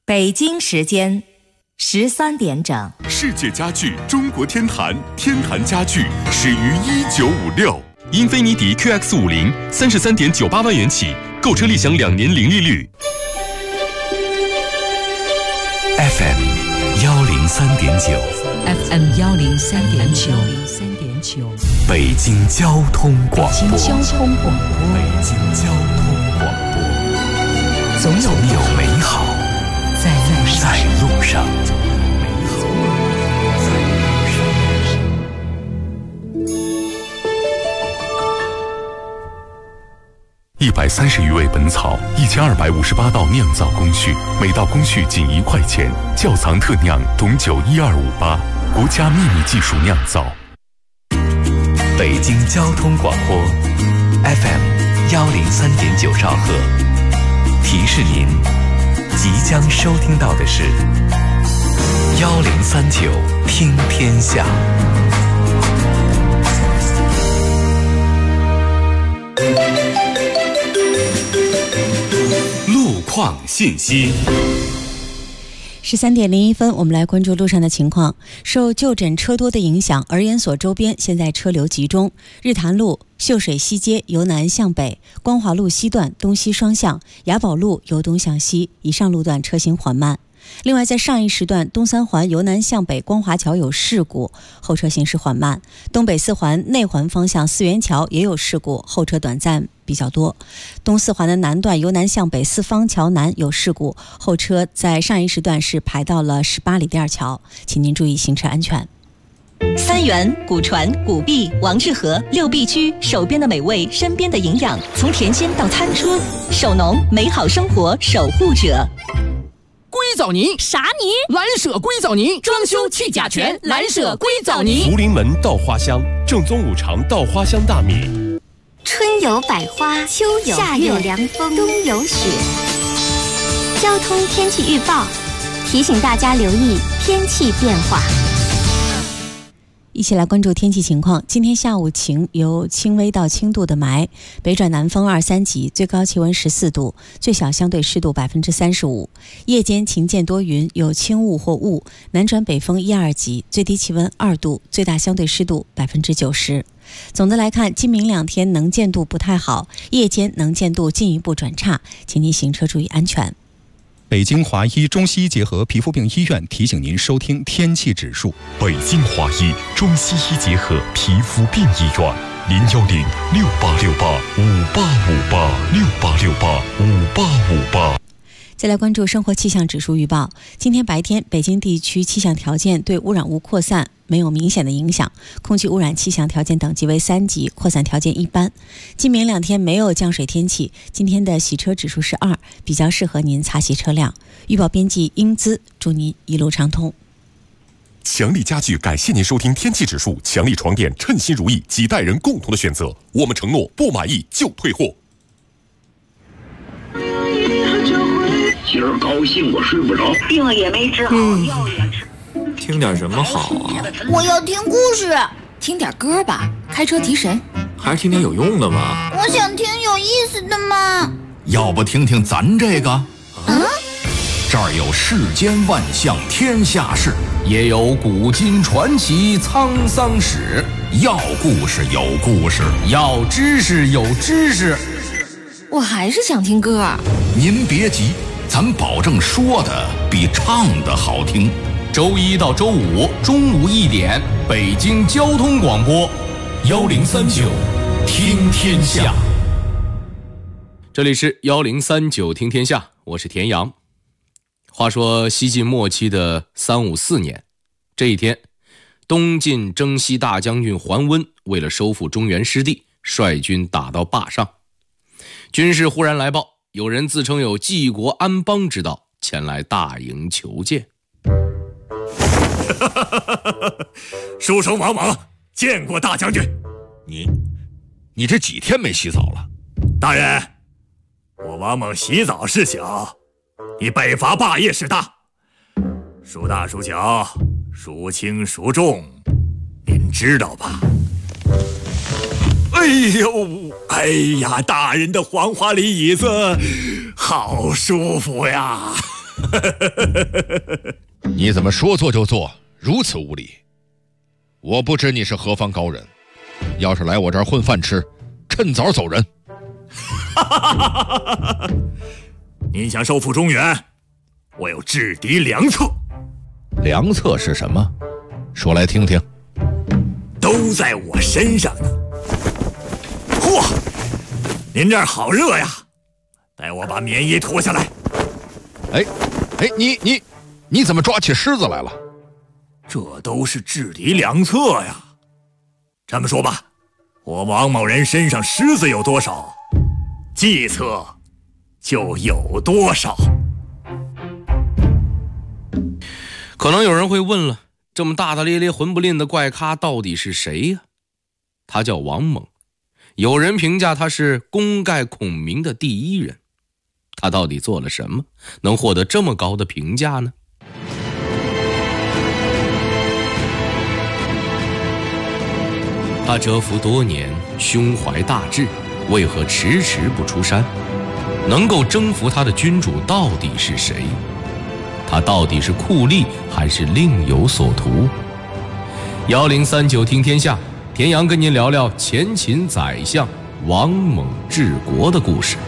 北京时间13点整。 世界家具中国天坛，天坛家具始于1956。英菲尼迪 QX50 33.98万元起，购车立享2年零利率。 FM 103.9 FM 103.9 北京交通广播。 北京交通广播。 北京交通广播。总有美好在路上。130余味本草，1258道酿造工序，每道工序仅1块钱。窖藏特酿董酒12588，国家秘密技术酿造。北京交通广播 FM 103.9兆赫，提示您即将收听到的是1039听天下。 路况信息。 13点01分，我们来关注路上的情况。受就诊车多的影响，儿研所周边现在车流集中。日坛路、秀水西街由南向北，光华路西段东西双向，雅宝路由东向西，以上路段车行缓慢。另外，在上一时段东三环由南向北光华桥有事故，后车行驶缓慢。东北四环内环方向四元桥也有事故，后车短暂比较多。东四环的南段由南向北四方桥南有事故，后车在上一时段是排到了18里店桥，请您注意行车安全。 三元、古传、古碧、王致和6必居，手边的美味，身边的营养，从田间到餐桌，手农美好生活守护者。 硅藻泥啥泥？ 蓝舍硅藻泥，装修去甲醛，蓝舍硅藻泥。 福临门稻花香，正宗5常稻花香大米。 春有百花，秋有夏有凉风，冬有雪。交通天气预报提醒大家留意天气变化。 一起来关注天气情况。今天下午晴，由轻微到轻度的霾，北转南风2、3级，最高气温14度，最小相对湿度35%。夜间晴间多云，有轻雾或雾，南转北风1、2级，最低气温2度，最大相对湿度90%。总的来看，今明2天能见度不太好，夜间能见度进一步转差，请您行车注意安全。 北京华医中西医结合皮肤病医院提醒您收听天气指数。 北京华医中西医结合皮肤病医院，010686858586868685858。 再来关注生活气象指数预报。今天白天，北京地区气象条件对污染物扩散没有明显的影响，空气污染气象条件等级为3级，扩散条件一般。今明2天没有降水天气，今天的洗车指数是2，比较适合您擦洗车辆。预报编辑英姿，祝您一路畅通。 强力家具感谢您收听天气指数。强力床垫称心如意，几代人共同的选择。我们承诺不满意就退货。 今儿高兴我睡不着， 病也没治好，药也吃。 听点什么好啊？ 我要听故事。 听点歌吧，开车提神。 还是听点有用的吧。 我想听有意思的嘛。 要不听听咱这个？这儿有世间万象天下事，也有古今传奇沧桑史。要故事有故事，要知识有知识。 我还是想听歌。 您别急，咱保证说的比唱的好听。周1到周5中午1点，北京交通广播1039听天下。 这里是1039听天下，我是田阳。话说西晋末期的354年，这一天，东晋征西大将军桓温为了收复中原失地，率军打到坝上。军士忽然来报，有人自称有济国安邦之道，前来大营求见。 书生王莽见过大将军。 你这几天没洗澡了？ 大人，我王莽洗澡是小，你北伐霸业是大，孰大孰小，孰轻孰重，您知道吧？哎呀，大人的黄花梨椅子好舒服呀！ 你怎么说做就做，如此无礼？我不知你是何方高人，要是来我这儿混饭吃，趁早走人。 您想收复中原，我有制敌良策。 良策是什么？说来听听。 都在我身上呢。嚯，您这儿好热呀！待我把棉衣脱下来。 哎，你怎么抓起狮子来了？ 这都是制敌良策呀。这么说吧，我王某人身上狮子有多少，计策就有多少。 可能有人会问了，这么大大咧咧混不吝的怪咖到底是谁呀？他叫王猛，有人评价他是功盖孔明的第一人。他到底做了什么，能获得这么高的评价呢？他蛰伏多年，胸怀大志，为何迟迟不出山？能够征服他的君主到底是谁？他到底是酷吏还是另有所图？1039听天下，田阳跟您聊聊前秦宰相王猛治国的故事。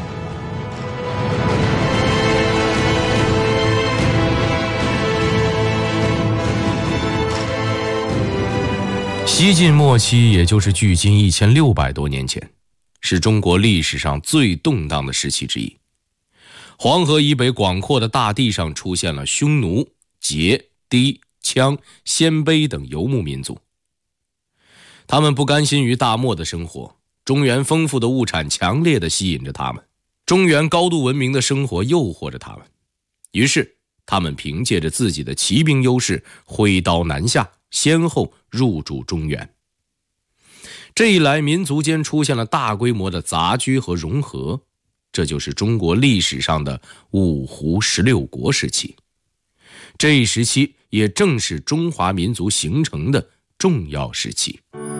西晋末期，也就是距今1600多年前，是中国历史上最动荡的时期之一。黄河以北广阔的大地上出现了匈奴、羯、氐、羌、鲜卑等游牧民族。他们不甘心于大漠的生活，中原丰富的物产强烈地吸引着他们，中原高度文明的生活诱惑着他们。于是他们凭借着自己的骑兵优势，挥刀南下，先后入主中原。这一来，民族间出现了大规模的杂居和融合，这就是中国历史上的五胡16国时期。这一时期也正是中华民族形成的重要时期。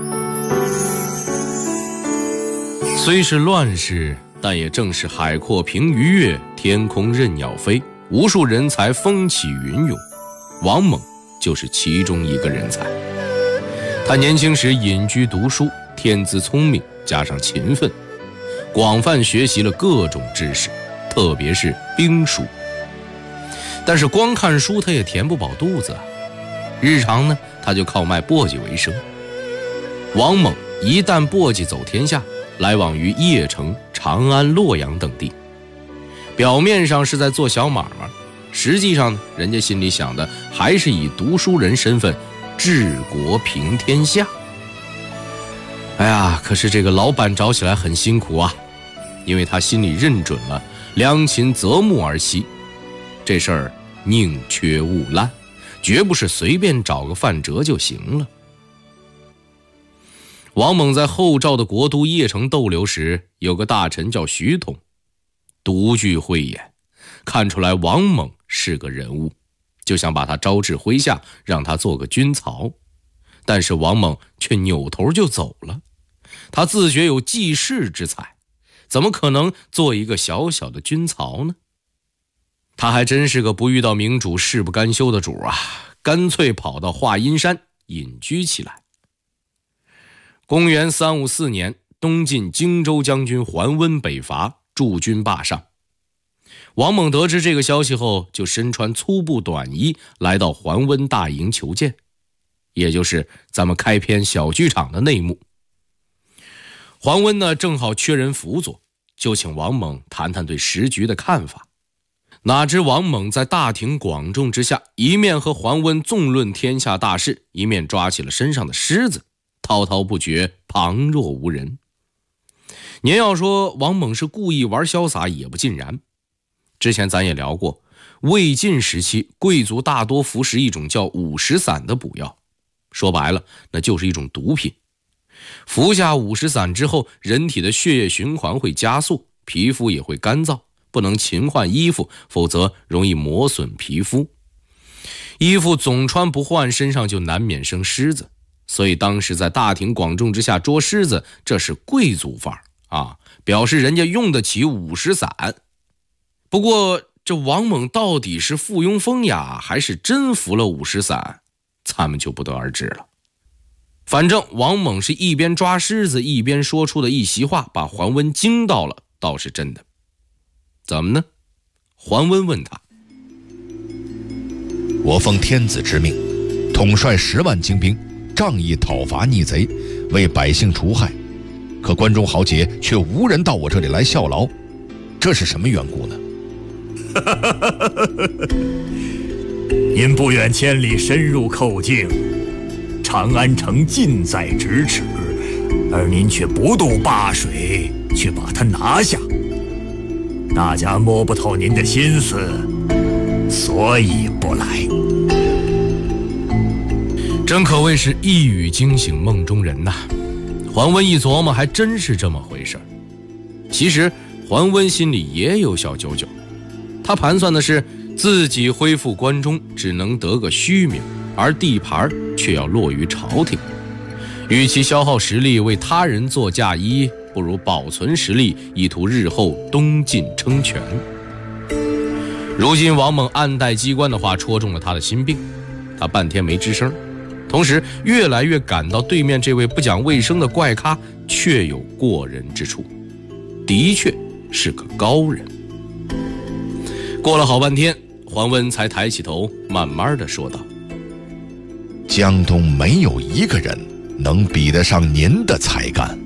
虽是乱世，但也正是海阔凭鱼跃，天空任鸟飞，无数人才风起云涌。王猛就是其中一个人才。他年轻时隐居读书，天资聪明，加上勤奋，广泛学习了各种知识，特别是兵术。但是光看书他也填不饱肚子啊，日常呢他就靠卖簸箕为生。王猛一旦簸箕走天下，来往于邺城、长安、洛阳等地，表面上是在做小买卖，实际上呢，人家心里想的还是以读书人身份治国平天下。哎呀，可是这个老板找起来很辛苦啊，因为他心里认准了良禽择木而栖，这事儿宁缺毋滥，绝不是随便找个范辙就行了。王猛在后赵的国都邺城逗留时，有个大臣叫徐统，独具慧眼，看出来王猛是个人物，就想把他招至麾下，让他做个军曹。但是王猛却扭头就走了，他自觉有济世之才，怎么可能做一个小小的军曹呢？他还真是个不遇到明主誓不甘休的主啊，干脆跑到华阴山隐居起来。公元354年，东晋荆州将军桓温北伐，驻军霸上。王猛得知这个消息后，就身穿粗布短衣来到桓温大营求见，也就是咱们开篇小剧场的内幕。桓温呢，正好缺人辅佐，就请王猛谈谈对时局的看法。哪知王猛在大庭广众之下，一面和桓温纵论天下大事，一面抓起了身上的狮子，滔滔不绝，旁若无人。您要说王猛是故意玩潇洒也不尽然。之前咱也聊过，魏晋时期贵族大多服食一种叫五石散的补药，说白了那就是一种毒品。服下五石散之后，人体的血液循环会加速，皮肤也会干燥，不能勤换衣服，否则容易磨损皮肤。衣服总穿不换，身上就难免生虱子，所以当时在大庭广众之下捉狮子，这是贵族范儿啊，表示人家用得起五石散。不过这王猛到底是附庸风雅，还是真服了五石散，咱们就不得而知了。反正王猛是一边抓狮子一边说出的一席话，把桓温惊到了，倒是真的。怎么呢？桓温问他： 我奉天子之命，统帅10万精兵，仗义讨伐逆贼，为百姓除害，可关中豪杰却无人到我这里来效劳，这是什么缘故呢？ 您不远千里深入寇境，长安城近在咫尺，而您却不渡灞水去把它拿下，大家摸不透您的心思，所以不来。 真可谓是一语惊醒梦中人呐！桓温一琢磨，还真是这么回事。其实桓温心里也有小九九，他盘算的是自己恢复关中只能得个虚名，而地盘却要落于朝廷。与其消耗实力为他人做嫁衣，不如保存实力，以图日后东晋称权。如今王猛暗带机关的话戳中了他的心病，他半天没吱声，同时越来越感到对面这位不讲卫生的怪咖确有过人之处，的确是个高人。过了好半天，桓温才抬起头，慢慢地说道： 江东没有一个人能比得上您的才干。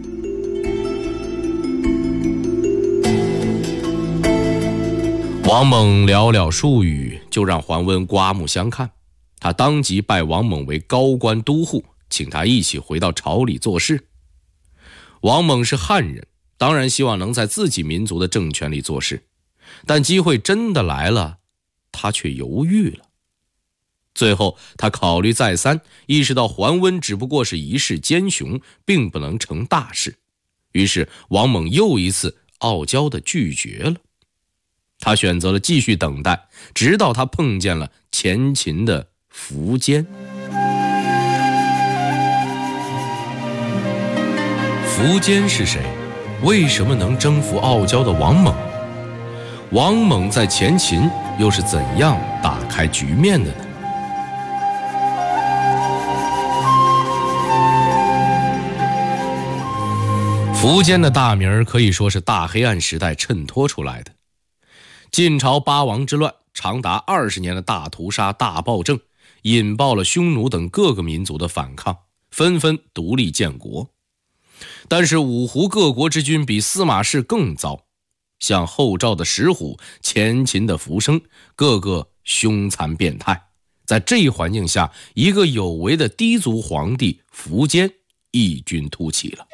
王猛寥寥数语就让桓温刮目相看，他当即拜王猛为高官都护，请他一起回到朝里做事。王猛是汉人，当然希望能在自己民族的政权里做事，但机会真的来了，他却犹豫了。最后他考虑再三，意识到桓温只不过是一世奸雄，并不能成大事，于是王猛又一次傲娇地拒绝了。他选择了继续等待，直到他碰见了前秦的苻坚。苻坚是谁？为什么能征服傲娇的王猛？王猛在前秦又是怎样打开局面的呢？苻坚的大名可以说是大黑暗时代衬托出来的。晋朝八王之乱长达20年的大屠杀大暴政，引爆了匈奴等各个民族的反抗，纷纷独立建国。但是五胡各国之君比司马氏更糟，像后赵的石虎，前秦的苻生，个个凶残变态。在这一环境下，一个有为的氐族皇帝苻坚异军突起了。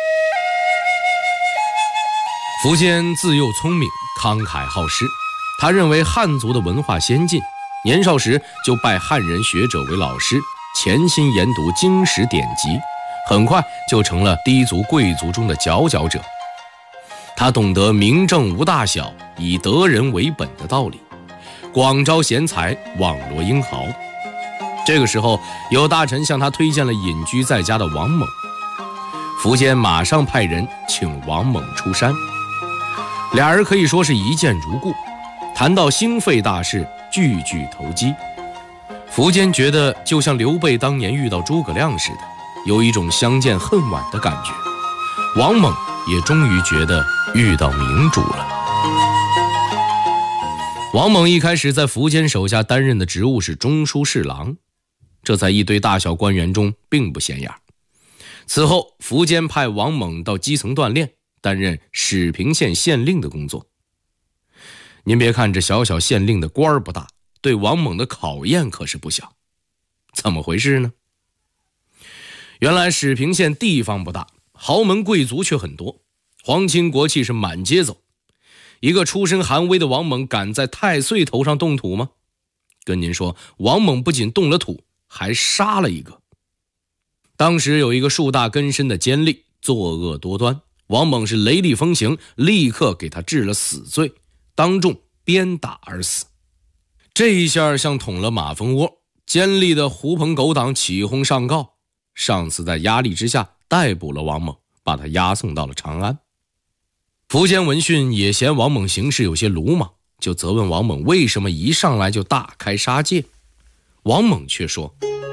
苻坚自幼聪明，慷慨好施，他认为汉族的文化先进，年少时就拜汉人学者为老师，潜心研读经史典籍，很快就成了氐族贵族中的佼佼者。他懂得明政无大小，以得人为本的道理，广招贤才，网罗英豪。这个时候，有大臣向他推荐了隐居在家的王猛，苻坚马上派人请王猛出山。俩人可以说是一见如故，谈到兴废大事，句句投机。苻坚觉得就像刘备当年遇到诸葛亮似的，有一种相见恨晚的感觉。王猛也终于觉得遇到明主了。王猛一开始在苻坚手下担任的职务是中书侍郎，这在一堆大小官员中并不显眼。此后苻坚派王猛到基层锻炼，担任始平县县令的工作。您别看这小小县令的官儿不大，对王猛的考验可是不小。怎么回事呢？原来始平县地方不大，豪门贵族却很多，皇亲国戚是满街走。一个出身寒微的王猛敢在太岁头上动土吗？跟您说，王猛不仅动了土，还杀了一个。当时有一个树大根深的奸吏，作恶多端，王猛是雷厉风行，立刻给他治了死罪，当众鞭打而死。这一下像捅了马蜂窝，奸吏的狐朋狗党起哄上告，上司在压力之下逮捕了王猛，把他押送到了长安。苻坚闻讯也嫌王猛行事有些鲁莽， 就责问王猛为什么一上来就大开杀戒。王猛却说：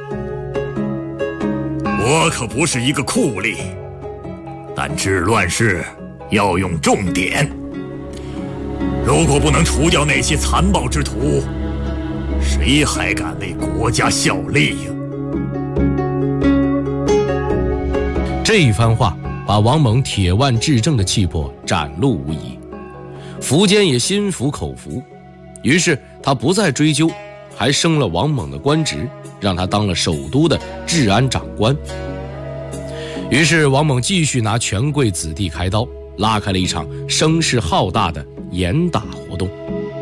我可不是一个酷吏，但治乱世要用重典。如果不能除掉那些残暴之徒，谁还敢为国家效力呀？ 这一番话把王猛铁腕治政的气魄展露无遗，苻坚也心服口服，于是他不再追究，还升了王猛的官职，让他当了首都的治安长官。于是王猛继续拿权贵子弟开刀，拉开了一场声势浩大的严打活动。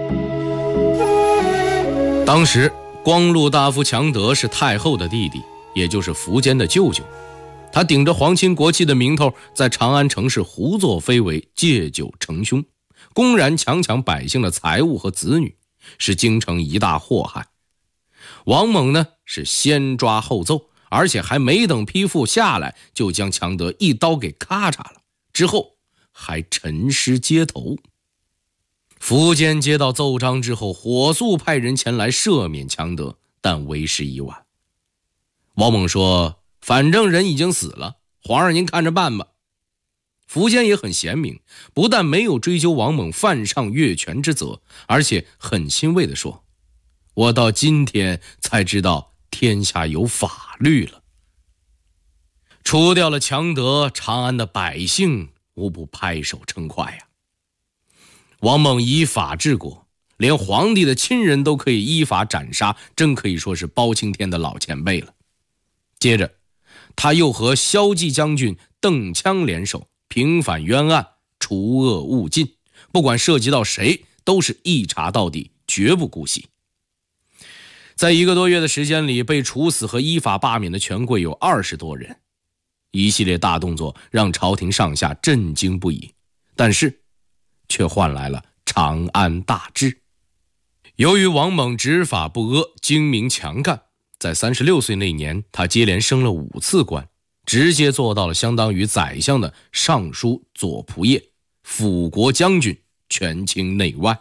当时光禄大夫强德是太后的弟弟，也就是苻坚的舅舅，他顶着皇亲国戚的名头，在长安城市胡作非为，借酒成凶，公然强抢百姓的财物和子女，是京城一大祸害。王猛呢，是先抓后奏，而且还没等批复下来，就将强德一刀给咔嚓了，之后还沉尸街头。苻坚接到奏章之后，火速派人前来赦免强德，但为时已晚。王猛说：反正人已经死了，皇上您看着办吧。苻坚也很贤明，不但没有追究王猛犯上越权之责，而且很欣慰地说：我到今天才知道天下有法律了。除掉了强德，长安的百姓无不拍手称快呀。王猛以法治国，连皇帝的亲人都可以依法斩杀，真可以说是包青天的老前辈了。接着他又和骁骑将军邓羌联手，平反冤案，除恶务尽，不管涉及到谁，都是一查到底，绝不姑息。在1个多月的时间里，被处死和依法罢免的权贵有20多人。一系列大动作让朝廷上下震惊不已，但是却换来了长安大治。由于王猛执法不阿，精明强干，在36岁那年，他接连升了5次官，直接做到了相当于宰相的尚书左仆射、辅国将军，权倾内外。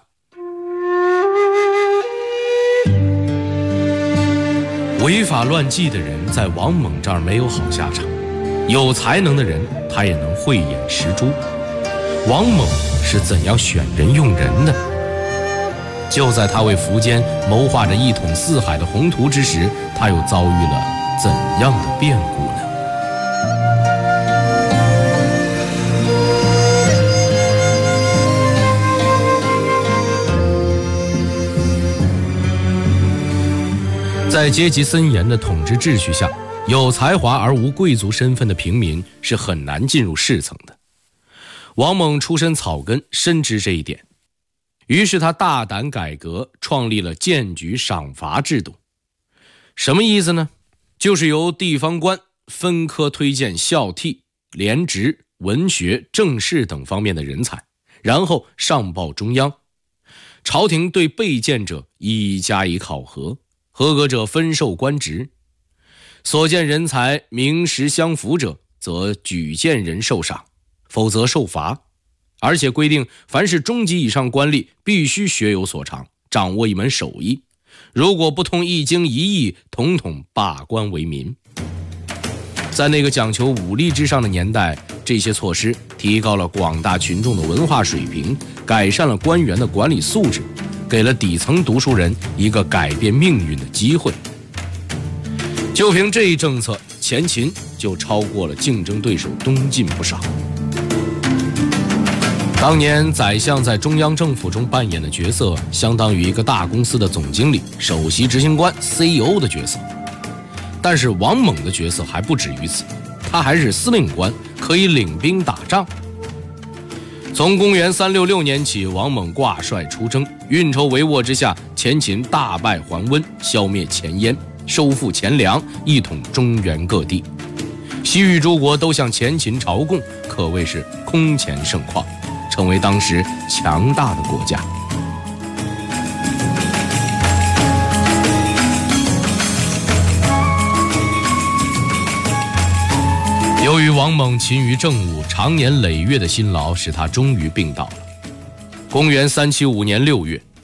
违法乱纪的人在王猛这儿没有好下场，有才能的人他也能慧眼识珠。王猛是怎样选人用人的？就在他为苻坚谋划着一统四海的宏图之时，他又遭遇了怎样的变故呢？在阶级森严的统治秩序下，有才华而无贵族身份的平民是很难进入士层的。王猛出身草根，深知这一点，于是他大胆改革，创立了荐举赏罚制度。什么意思呢？就是由地方官分科推荐校替、廉职、文学、政事等方面的人才，然后上报中央。朝廷对被荐者一一加以考核，合格者分授官职，所荐人才名实相符者，则举荐人受赏，否则受罚。而且规定，凡是中级以上官吏必须学有所长，掌握一门手艺，如果不通一经一义，统统罢官为民。在那个讲求武力至上的年代，这些措施提高了广大群众的文化水平，改善了官员的管理素质，给了底层读书人一个改变命运的机会。就凭这一政策，前秦就超过了竞争对手东晋不少。当年宰相在中央政府中扮演的角色，相当于一个大公司的总经理、首席执行官 CEO 的角色。但是王猛的角色还不止于此，他还是司令官，可以领兵打仗。从公元366年起，王猛挂帅出征，运筹帷幄之下，前秦大败桓温，消灭前燕，收复前凉，一统中原各地。西域诸国都向前秦朝贡，可谓是空前盛况，成为当时强大的国家。由于王猛勤于政务，常年累月的辛劳使他终于病倒了。公元375年6月，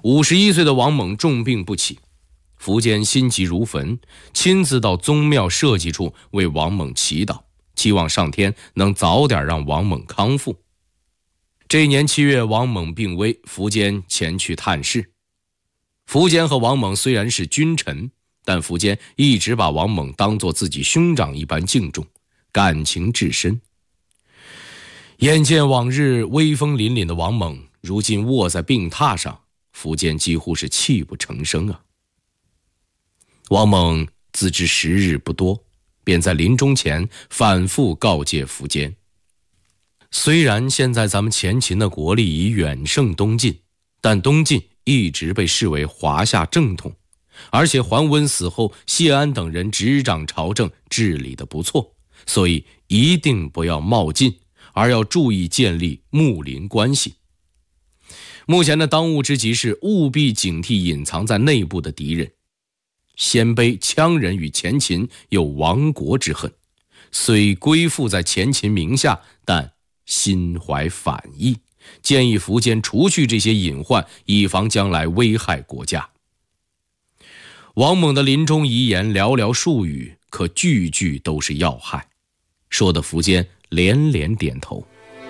51岁的王猛重病不起，苻坚心急如焚，亲自到宗庙社稷处为王猛祈祷，期望上天能早点让王猛康复。这一年7月，王猛病危，苻坚前去探视。苻坚和王猛虽然是君臣，但苻坚一直把王猛当作自己兄长一般敬重，感情至深。眼见往日威风凛凛的王猛如今卧在病榻上，苻坚几乎是泣不成声啊。王猛自知时日不多，便在临终前反复告诫苻坚，虽然现在咱们前秦的国力已远胜东晋，但东晋一直被视为华夏正统，而且桓温死后，谢安等人执掌朝政，治理得不错，所以一定不要冒进，而要注意建立睦邻关系。目前的当务之急是务必警惕隐藏在内部的敌人。鲜卑羌人与前秦有亡国之恨，虽归附在前秦名下，但心怀反意，建议苻坚除去这些隐患，以防将来危害国家。王猛的临终遗言寥寥数语，可句句都是要害，说得苻坚连连点头。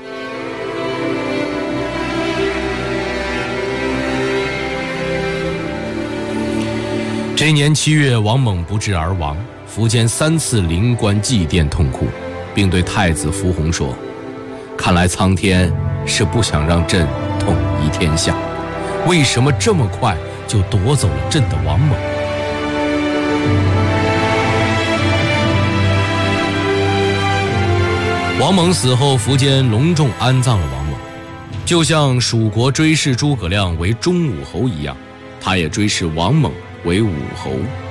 这年7月，王猛不治而亡，苻坚3次临官祭奠痛哭，并对太子苻弘说：看来苍天是不想让朕统一天下，为什么这么快就夺走了朕的王猛？王猛死后，苻坚隆重安葬了王猛，就像蜀国追谥诸葛亮为忠武侯一样，他也追谥王猛为武侯。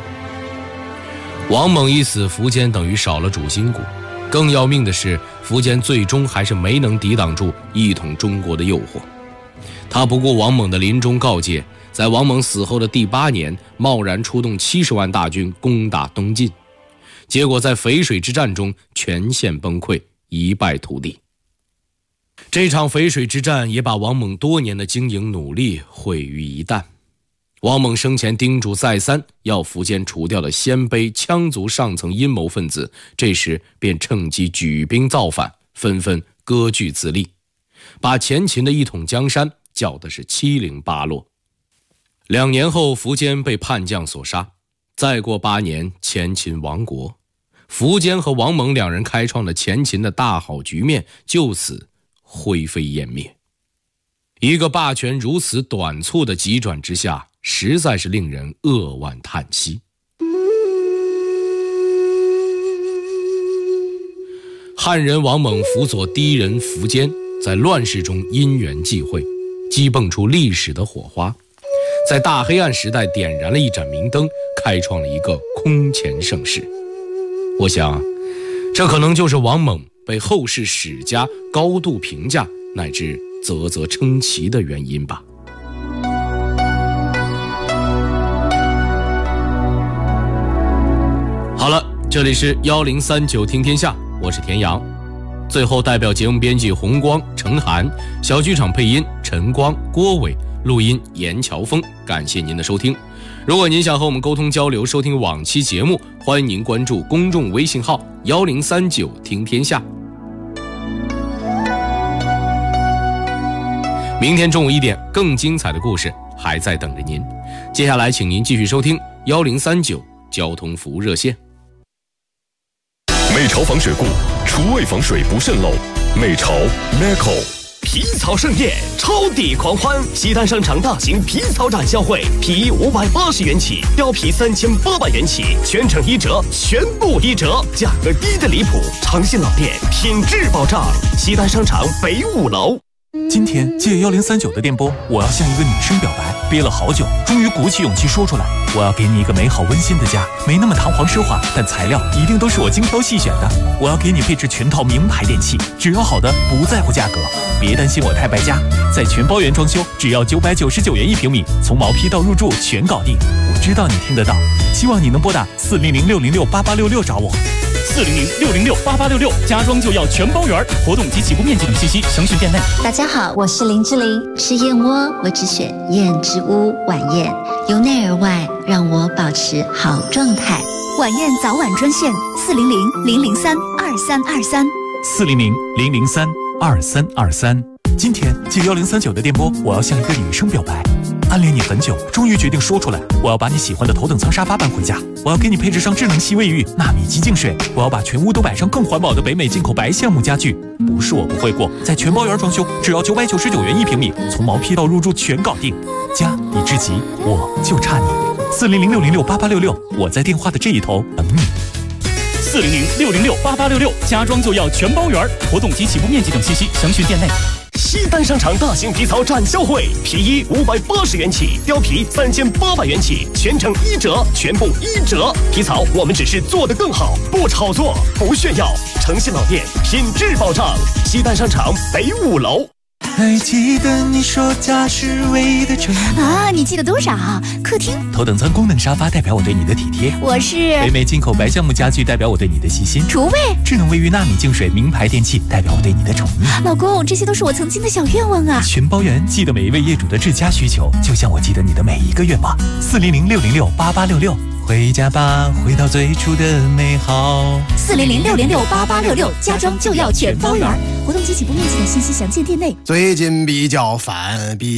王猛一死，苻坚等于少了主心骨。更要命的是，苻坚最终还是没能抵挡住一统中国的诱惑。他不顾王猛的临终告诫，在王猛死后的第8年，贸然出动70万大军攻打东晋，结果在淝水之战中全线崩溃，一败涂地。这场淝水之战也把王猛多年的经营努力毁于一旦。王猛生前叮嘱再三，要苻坚除掉的鲜卑羌族上层阴谋分子，这时便趁机举兵造反，纷纷割据自立，把前秦的一统江山搅得是七零八落。2年后，苻坚被叛将所杀，再过8年，前秦亡国，苻坚和王猛2人开创的前秦的大好局面就此灰飞烟灭。一个霸权如此短促的急转直下，实在是令人扼腕叹息。汉人王猛辅佐敌人苻坚，在乱世中因缘际会，激迸出历史的火花，在大黑暗时代点燃了一盏明灯，开创了一个空前盛世。我想，这可能就是王猛被后世史家高度评价乃至啧啧称奇的原因吧。好了，这里是1039听天下，我是田阳。最后代表节目编辑洪光、程涵，小剧场配音陈光、郭伟，录音严乔峰，感谢您的收听。如果您想和我们沟通交流，收听往期节目，欢迎您关注公众微信号1039听天下。明天中午1点，更精彩的故事还在等着您。接下来请您继续收听1039交通服务热线。 美潮防水布，厨卫防水不渗漏。美潮 Meco 皮草盛宴，超抵狂欢！西单商场大型皮草展销会，皮衣580元起，貂皮3800元起，全程1折，全部1折，价格低的离谱，长信老店，品质保障。西单商场北5楼。 今天借1039的电波，我要向一个女生表白，憋了好久，终于鼓起勇气说出来。我要给你一个美好温馨的家，没那么堂皇奢华，但材料一定都是我精挑细选的。我要给你配置全套名牌电器，只要好的，不在乎价格。别担心我太败家，在全包圆装修，只要999元1平米，从毛坯到入住全搞定。我知道你听得到，希望你能拨打400-606-8866找我。400-606-8866，家装就要全包圆。活动及起步面积等信息，详询店内。 大家家好，我是林志玲。吃燕窝，我只选燕之屋晚宴，由内而外让我保持好状态。 晚宴早晚专线400-003-2323。 400-003-2323。今天借1039的电波，我要向一个女生表白。暗恋你很久，终于决定说出来。我要把你喜欢的头等舱沙发搬回家，我要给你配置上智能洗卫浴、纳米级净水，我要把全屋都摆上更环保的北美进口白橡木家具。不是我不会过，在全包圆装修，只要999元1平米，从毛坯到入住全搞定。家已至极，我就差你。400-606-8866，我在电话的这一头等你。 400-606-8866，家装就要全包圆，活动及起步面积等信息详询店内。 西单商场大型皮草展销会，皮衣580元起，貂皮3800元起，全程1折，全部1折。皮草我们只是做得更好，不炒作，不炫耀，诚信老店，品质保障。西单商场北5楼。 还记得你说家是唯一的城啊？你记得多少？客厅头等舱功能沙发代表我对你的体贴， 我是北美进口白橡木家具代表我对你的细心， 厨卫智能卫浴纳米净水名牌电器代表我对你的宠溺。 老公，这些都是我曾经的小愿望啊！ 全包圆，记得每一位业主的至佳需求，就像我记得你的每一个愿望。400-606-8866，回家吧，回到最初的美好。 400-606-8866，家装就要全包圆。活动及起步面积的信息详见店内。 最近比较烦，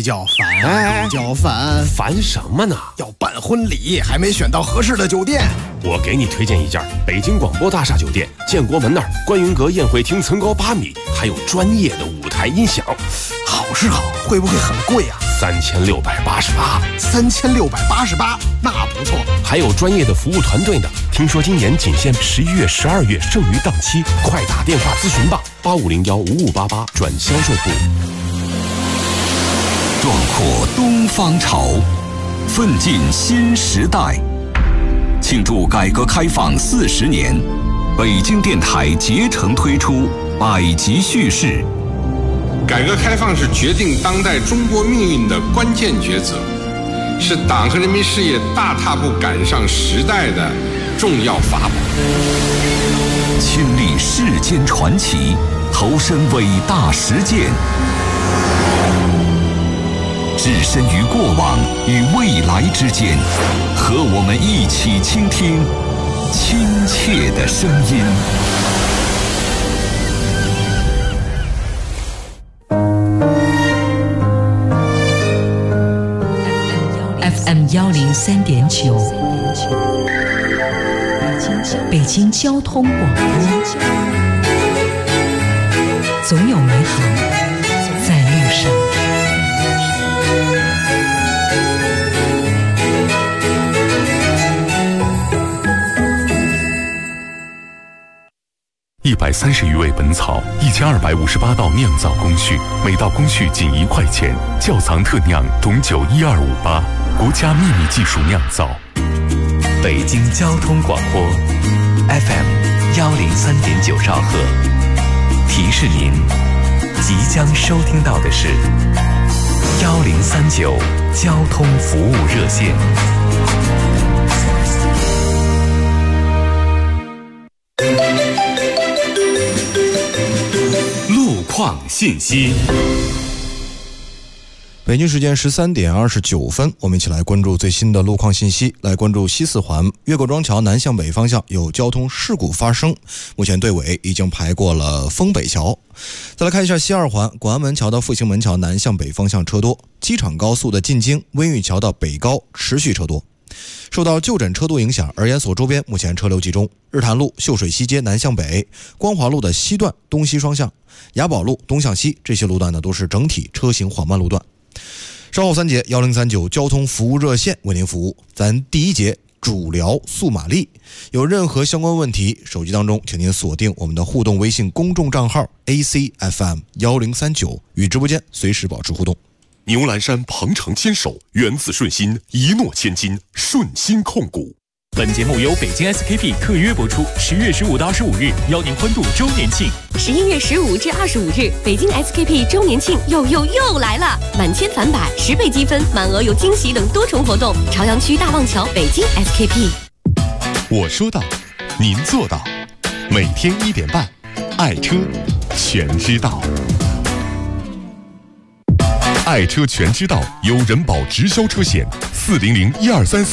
烦什么呢？ 要办婚礼，还没选到合适的酒店。 我给你推荐一家北京广播大厦酒店，建国门那儿观云阁宴会厅层高8米，还有专业的舞台音响。 好是好，会不会很贵啊 ？3688。 3688，那不错。 还有专业的服务团队呢。听说今年仅限11月、12月剩余档期，快打电话咨询吧，8501-5588转销售部。 壮阔东方潮，奋进新时代。庆祝改革开放40年，北京电台竭诚推出百集叙事。 改革开放是决定当代中国命运的关键抉择，是党和人民事业大踏步赶上时代的重要法宝。 亲历世间传奇，投身伟大实践，置身于过往与未来之间，和我们一起倾听亲切的声音。 FM103.9，北京交通广播，总有美好在路上。 130余味本草，1258道酿造工序，每道工序仅1块钱，窖藏特酿董酒12588，国家秘密技术酿造。 北京交通广播 FM103.9兆赫，提示您即将收听到的是1039交通服务热线。 路况信息。 北京时间13点29分，我们一起来关注最新的路况信息。来关注西四环越过庄桥南向北方向有交通事故发生，目前队尾已经排过了丰北桥。再来看一下西二环广安门桥到复兴门桥南向北方向车多，机场高速的进京温榆桥到北高持续车多。受到就诊车多影响，而研所周边目前车流集中，日坛路秀水西街南向北，光华路的西段东西双向，雅宝路东向西，这些路段呢都是整体车行缓慢路段。稍后3节1039交通服务热线为您服务。咱第一节主聊速马力，有任何相关问题，手机当中请您锁定我们的互动微信公众账号 ACFM1039，与直播间随时保持互动。 牛栏山鹏程牵手，源自顺心，一诺千金，顺心控股。 本节目由北京 SKP 特约播出，10月15到25日，邀您欢度周年庆。 11月15至25日，北京 SKP 周年庆又来了！满千返百，10倍积分，满额有惊喜等多重活动。朝阳区大望桥北京 SKP。 我说到，您做到。每天1点半，爱车全知道。 爱车全知道有人保直销车险，4001234